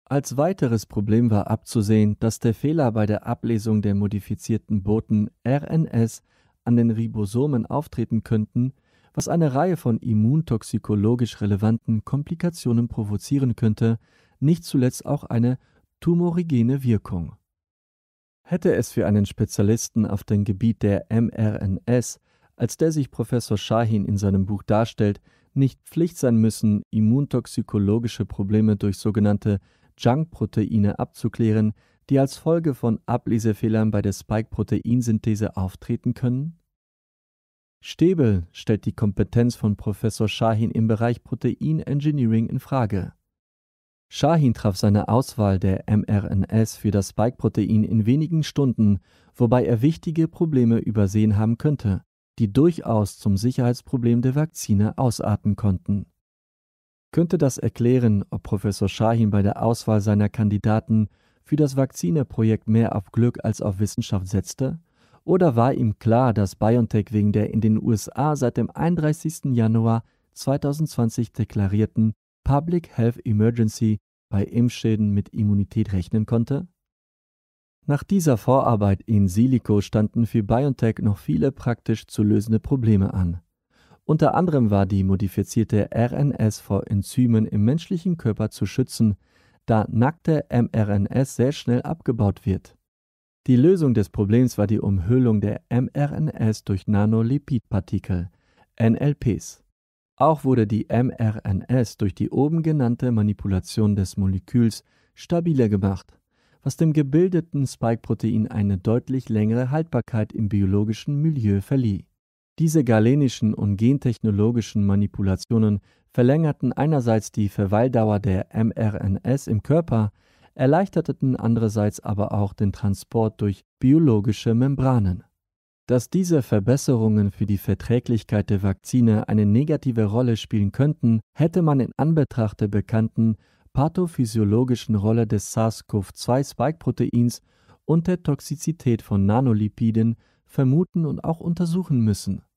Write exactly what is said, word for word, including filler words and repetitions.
Als weiteres Problem war abzusehen, dass der Fehler bei der Ablesung der modifizierten Boten R N S an den Ribosomen auftreten könnten, was eine Reihe von immuntoxikologisch relevanten Komplikationen provozieren könnte, nicht zuletzt auch eine tumorigene Wirkung. Hätte es für einen Spezialisten auf dem Gebiet der mRNS, als der sich Professor Shahin in seinem Buch darstellt, nicht Pflicht sein müssen, immuntoxikologische Probleme durch sogenannte Junk-Proteine abzuklären, die als Folge von Ablesefehlern bei der Spike-Proteinsynthese auftreten können? Stäbel stellt die Kompetenz von Professor Shahin im Bereich Protein Engineering in Frage. Shahin traf seine Auswahl der mRNS für das Spike-Protein in wenigen Stunden, wobei er wichtige Probleme übersehen haben könnte, die durchaus zum Sicherheitsproblem der Vakzine ausarten konnten. Könnte das erklären, ob Professor Shahin bei der Auswahl seiner Kandidaten für das Vakzineprojekt mehr auf Glück als auf Wissenschaft setzte? Oder war ihm klar, dass BioNTech wegen der in den U S A seit dem einunddreißigsten Januar zweitausendzwanzig deklarierten Public Health Emergency bei Impfschäden mit Immunität rechnen konnte? Nach dieser Vorarbeit in silico standen für BioNTech noch viele praktisch zu lösende Probleme an. Unter anderem war die modifizierte R N S vor Enzymen im menschlichen Körper zu schützen, da nackte mRNS sehr schnell abgebaut wird. Die Lösung des Problems war die Umhüllung der mRNS durch Nanolipidpartikel, N L Ps. Auch wurde die mRNS durch die oben genannte Manipulation des Moleküls stabiler gemacht, was dem gebildeten Spike-Protein eine deutlich längere Haltbarkeit im biologischen Milieu verlieh. Diese galenischen und gentechnologischen Manipulationen verlängerten einerseits die Verweildauer der mRNS im Körper, erleichterten andererseits aber auch den Transport durch biologische Membranen. Dass diese Verbesserungen für die Verträglichkeit der Vakzine eine negative Rolle spielen könnten, hätte man in Anbetracht der bekannten pathophysiologischen Rolle des SARS-CoV zwei Spike-Proteins und der Toxizität von Nanolipiden vermuten und auch untersuchen müssen.